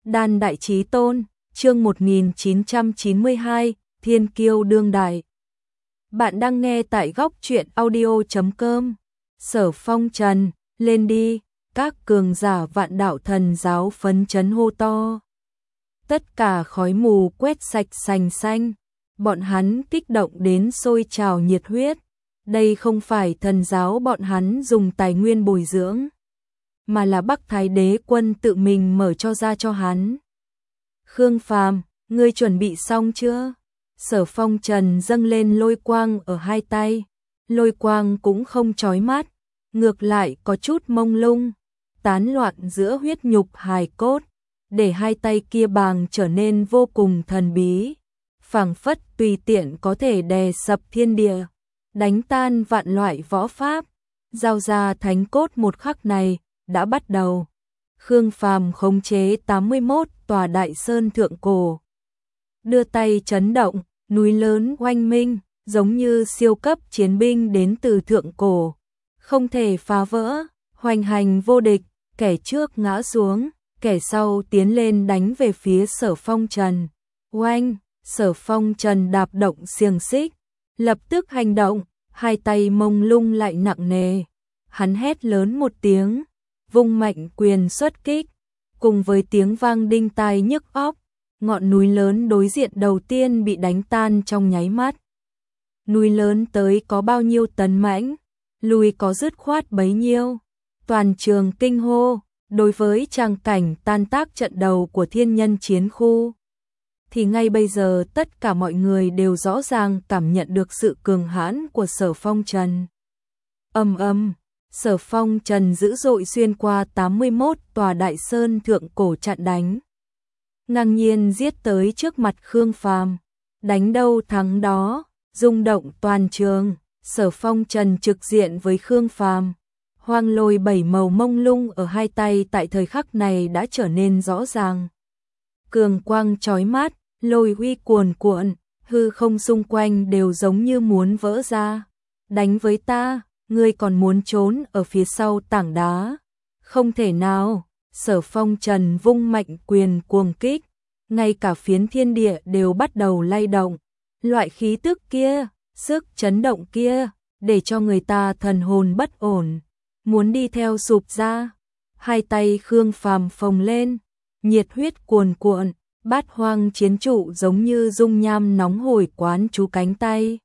Đan Đại Chí Tôn, chương 1992, Thiên Kiêu đương đại. Bạn đang nghe tại góc truyện audio.com. Sở Phong Trần, lên đi, các cường giả Vạn Đạo Thần giáo phấn chấn hô to. Tất cả khói mù quét sạch sành xanh, bọn hắn kích động đến sôi trào nhiệt huyết. Đây không phải thần giáo bọn hắn dùng tài nguyên bồi dưỡng, mà là Bắc Thái Đế quân tự mình mở cho ra cho hắn. Khương Phàm, ngươi chuẩn bị xong chưa? Sở Phong Trần dâng lên lôi quang ở hai tay. Lôi quang cũng không chói mắt, ngược lại có chút mông lung, tán loạn giữa huyết nhục hài cốt, để hai tay kia bàng trở nên vô cùng thần bí, phảng phất tùy tiện có thể đè sập thiên địa, đánh tan vạn loại võ pháp. Giao ra thánh cốt một khắc này đã bắt đầu. Khương Phàm khống chế 81 tòa đại sơn thượng cổ, đưa tay chấn động, núi lớn oanh minh, giống như siêu cấp chiến binh đến từ thượng cổ, không thể phá vỡ, hoành hành vô địch, kẻ trước ngã xuống, kẻ sau tiến lên đánh về phía Sở Phong Trần. Oanh, Sở Phong Trần đạp động xiềng xích, lập tức hành động, hai tay mông lung lại nặng nề. Hắn hét lớn một tiếng, vung mạnh quyền xuất kích, cùng với tiếng vang đinh tai nhức óc, ngọn núi lớn đối diện đầu tiên bị đánh tan trong nháy mắt. Núi lớn tới có bao nhiêu tấn mãnh, lùi có dứt khoát bấy nhiêu. Toàn trường kinh hô, đối với tràng cảnh tan tác trận đầu của thiên nhân chiến khu, thì ngay bây giờ tất cả mọi người đều rõ ràng cảm nhận được sự cường hãn của Sở Phong Trần. Ầm ầm, Sở Phong Trần dữ dội xuyên qua 81 tòa đại sơn thượng cổ chặn đánh, ngang nhiên giết tới trước mặt Khương Phàm, đánh đâu thắng đó, rung động toàn trường. Sở Phong Trần trực diện với Khương Phàm, hoang lôi bảy màu mông lung ở hai tay tại thời khắc này đã trở nên rõ ràng. Cường quang chói mắt, lôi uy cuồn cuộn, hư không xung quanh đều giống như muốn vỡ ra. Đánh với ta, ngươi còn muốn trốn ở phía sau tảng đá? Không thể nào. Sở Phong Trần vung mạnh quyền cuồng kích, ngay cả phiến thiên địa đều bắt đầu lay động. Loại khí tức kia, sức chấn động kia, để cho người ta thần hồn bất ổn, muốn đi theo sụp ra. Hai tay Khương Phàm phồng lên, nhiệt huyết cuồn cuộn, bát hoang chiến trụ giống như dung nham nóng hổi quán chú cánh tay.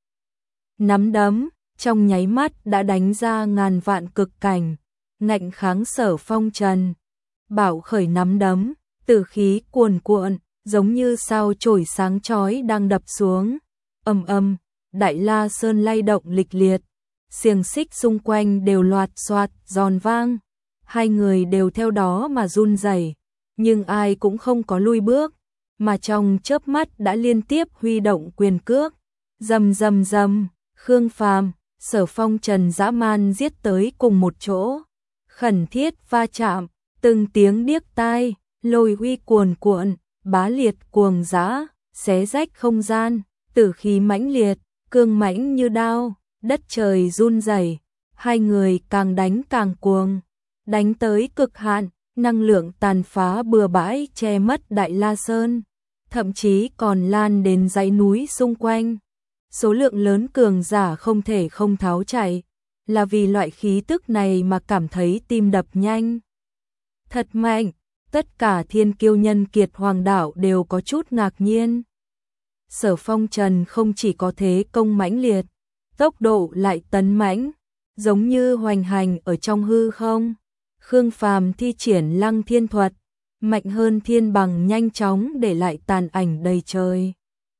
Nắm đấm, trong nháy mắt đã đánh ra ngàn vạn cực cảnh, ngạnh kháng Sở Phong Trần. Bảo khởi nắm đấm, tử khí cuồn cuộn, giống như sao chổi sáng chói đang đập xuống. Ầm ầm, Đại La Sơn lay động lịch liệt, xiềng xích xung quanh đều loạt xoạt giòn vang. Hai người đều theo đó mà run rẩy, nhưng ai cũng không có lui bước, mà trong chớp mắt đã liên tiếp huy động quyền cước. Rầm rầm rầm, Khương Phàm, Sở Phong Trần dã man giết tới cùng một chỗ, khẩn thiết va chạm, từng tiếng điếc tai, lôi uy cuồn cuộn, bá liệt cuồng dã, xé rách không gian, tử khí mãnh liệt, cương mãnh như đao, đất trời run rẩy. Hai người càng đánh càng cuồng, đánh tới cực hạn, năng lượng tàn phá bừa bãi che mất Đại La Sơn, thậm chí còn lan đến dãy núi xung quanh. Số lượng lớn cường giả không thể không tháo chạy, là vì loại khí tức này mà cảm thấy tim đập nhanh. Thật mạnh, tất cả thiên kiêu nhân kiệt hoàng đạo đều có chút ngạc nhiên. Sở Phong Trần không chỉ có thế công mãnh liệt, tốc độ lại tấn mãnh, giống như hoành hành ở trong hư không. Khương Phàm thi triển Lăng Thiên thuật, mạnh hơn thiên bằng nhanh chóng để lại tàn ảnh đầy trời.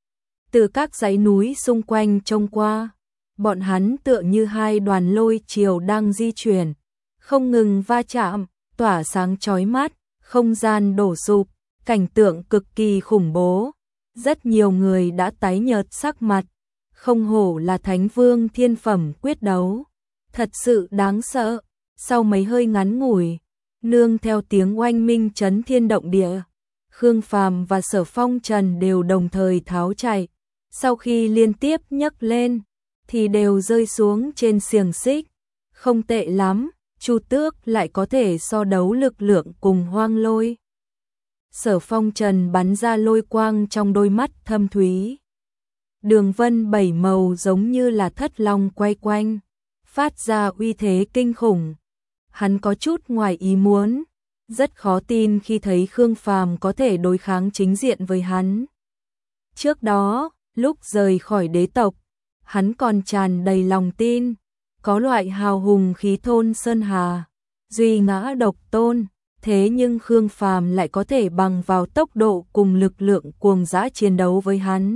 Từ các dãy núi xung quanh trông qua, bọn hắn tựa như hai đoàn lôi chiều đang di chuyển, không ngừng va chạm, tỏa sáng chói mắt, không gian đổ sụp, cảnh tượng cực kỳ khủng bố. Rất nhiều người đã tái nhợt sắc mặt, không hổ là Thánh Vương thiên phẩm quyết đấu, thật sự đáng sợ. Sau mấy hơi ngắn ngủi, nương theo tiếng oanh minh chấn thiên động địa, Khương Phàm và Sở Phong Trần đều đồng thời tháo chạy. Sau khi liên tiếp nhấc lên, thì đều rơi xuống trên xiềng xích. Không tệ lắm, Chu Tước lại có thể so đấu lực lượng cùng Hoang Lôi. Sở Phong Trần bắn ra lôi quang trong đôi mắt thâm thúy. Đường vân bảy màu giống như là thất long quay quanh, phát ra uy thế kinh khủng. Hắn có chút ngoài ý muốn, rất khó tin khi thấy Khương Phàm có thể đối kháng chính diện với hắn. Trước đó, lúc rời khỏi đế tộc, hắn còn tràn đầy lòng tin, có loại hào hùng khí thôn sơn hà, duy ngã độc tôn, thế nhưng Khương Phàm lại có thể bằng vào tốc độ cùng lực lượng cuồng dã chiến đấu với hắn.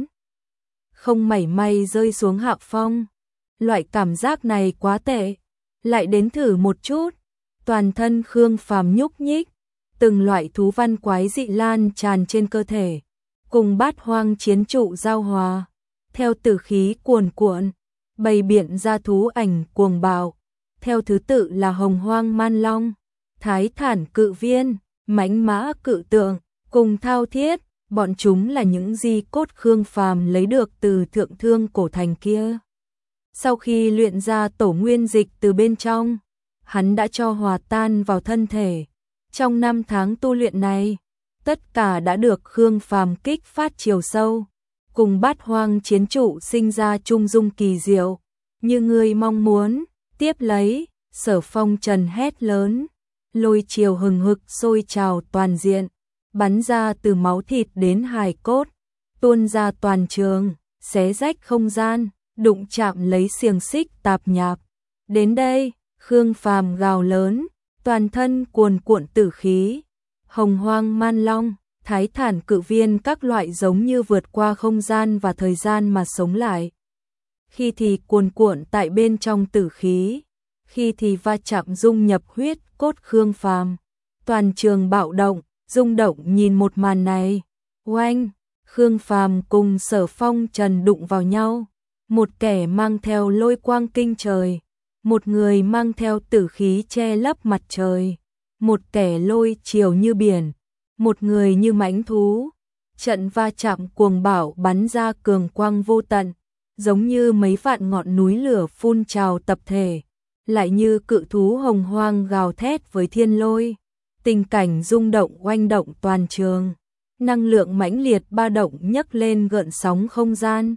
Không mảy may rơi xuống hạ phong, loại cảm giác này quá tệ, lại đến thử một chút, toàn thân Khương Phàm nhúc nhích, từng loại thú văn quái dị lan tràn trên cơ thể, cùng bát hoang chiến trụ giao hòa, theo tử khí cuồn cuộn, bày biện ra thú ảnh cuồng bạo, theo thứ tự là hồng hoang man long, thái thản cự viên, mãnh mã cự tượng, cùng thao thiết, bọn chúng là những di cốt Khương Phàm lấy được từ thượng thương cổ thành kia. Sau khi luyện ra tổ nguyên dịch từ bên trong, hắn đã cho hòa tan vào thân thể. Trong 5 tháng tu luyện này, tất cả đã được Khương Phàm kích phát chiều sâu, cùng bát hoang chiến trụ sinh ra trung dung kỳ diệu, như người mong muốn. Tiếp lấy, Sở Phong Trần hét lớn, lôi chiều hừng hực sôi trào toàn diện, bắn ra từ máu thịt đến hài cốt, tuôn ra toàn trường, xé rách không gian, đụng chạm lấy xiềng xích tạp nhạp. Đến đây, Khương Phàm gào lớn, toàn thân cuồn cuộn tử khí, hồng hoang man long, thái thản cự viên các loại giống như vượt qua không gian và thời gian mà sống lại. Khi thì cuồn cuộn tại bên trong tử khí, khi thì va chạm dung nhập huyết cốt Khương Phàm. Toàn trường bạo động, rung động nhìn một màn này. Oanh, Khương Phàm cùng Sở Phong Trần đụng vào nhau, một kẻ mang theo lôi quang kinh trời, một người mang theo tử khí che lấp mặt trời, một kẻ lôi chiều như biển, một người như mãnh thú. Trận va chạm cuồng bạo bắn ra cường quang vô tận, giống như mấy vạn ngọn núi lửa phun trào tập thể, lại như cự thú hồng hoang gào thét với thiên lôi. Tình cảnh rung động oanh động toàn trường, năng lượng mãnh liệt ba động nhấc lên gợn sóng không gian.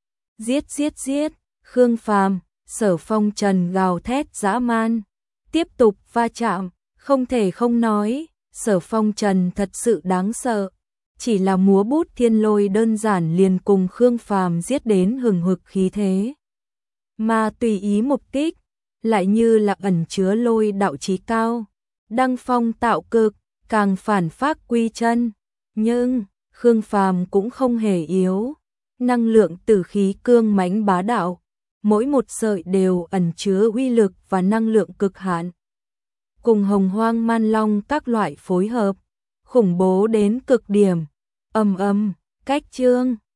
Giết giết giết, Khương Phàm, Sở Phong Trần gào thét dã man, tiếp tục va chạm, không thể không nói, Sở Phong Trần thật sự đáng sợ, chỉ là múa bút thiên lôi đơn giản liền cùng Khương Phàm giết đến hừng hực khí thế. Mà tùy ý một kích, lại như là ẩn chứa lôi đạo chí cao, đăng phong tạo cực, càng phản phác quy chân. Nhưng, Khương Phàm cũng không hề yếu, năng lượng tử khí cương mãnh bá đạo, mỗi một sợi đều ẩn chứa uy lực và năng lượng cực hạn. Cùng hồng hoang man long các loại phối hợp, khủng bố đến cực điểm. Ầm ầm, cách chương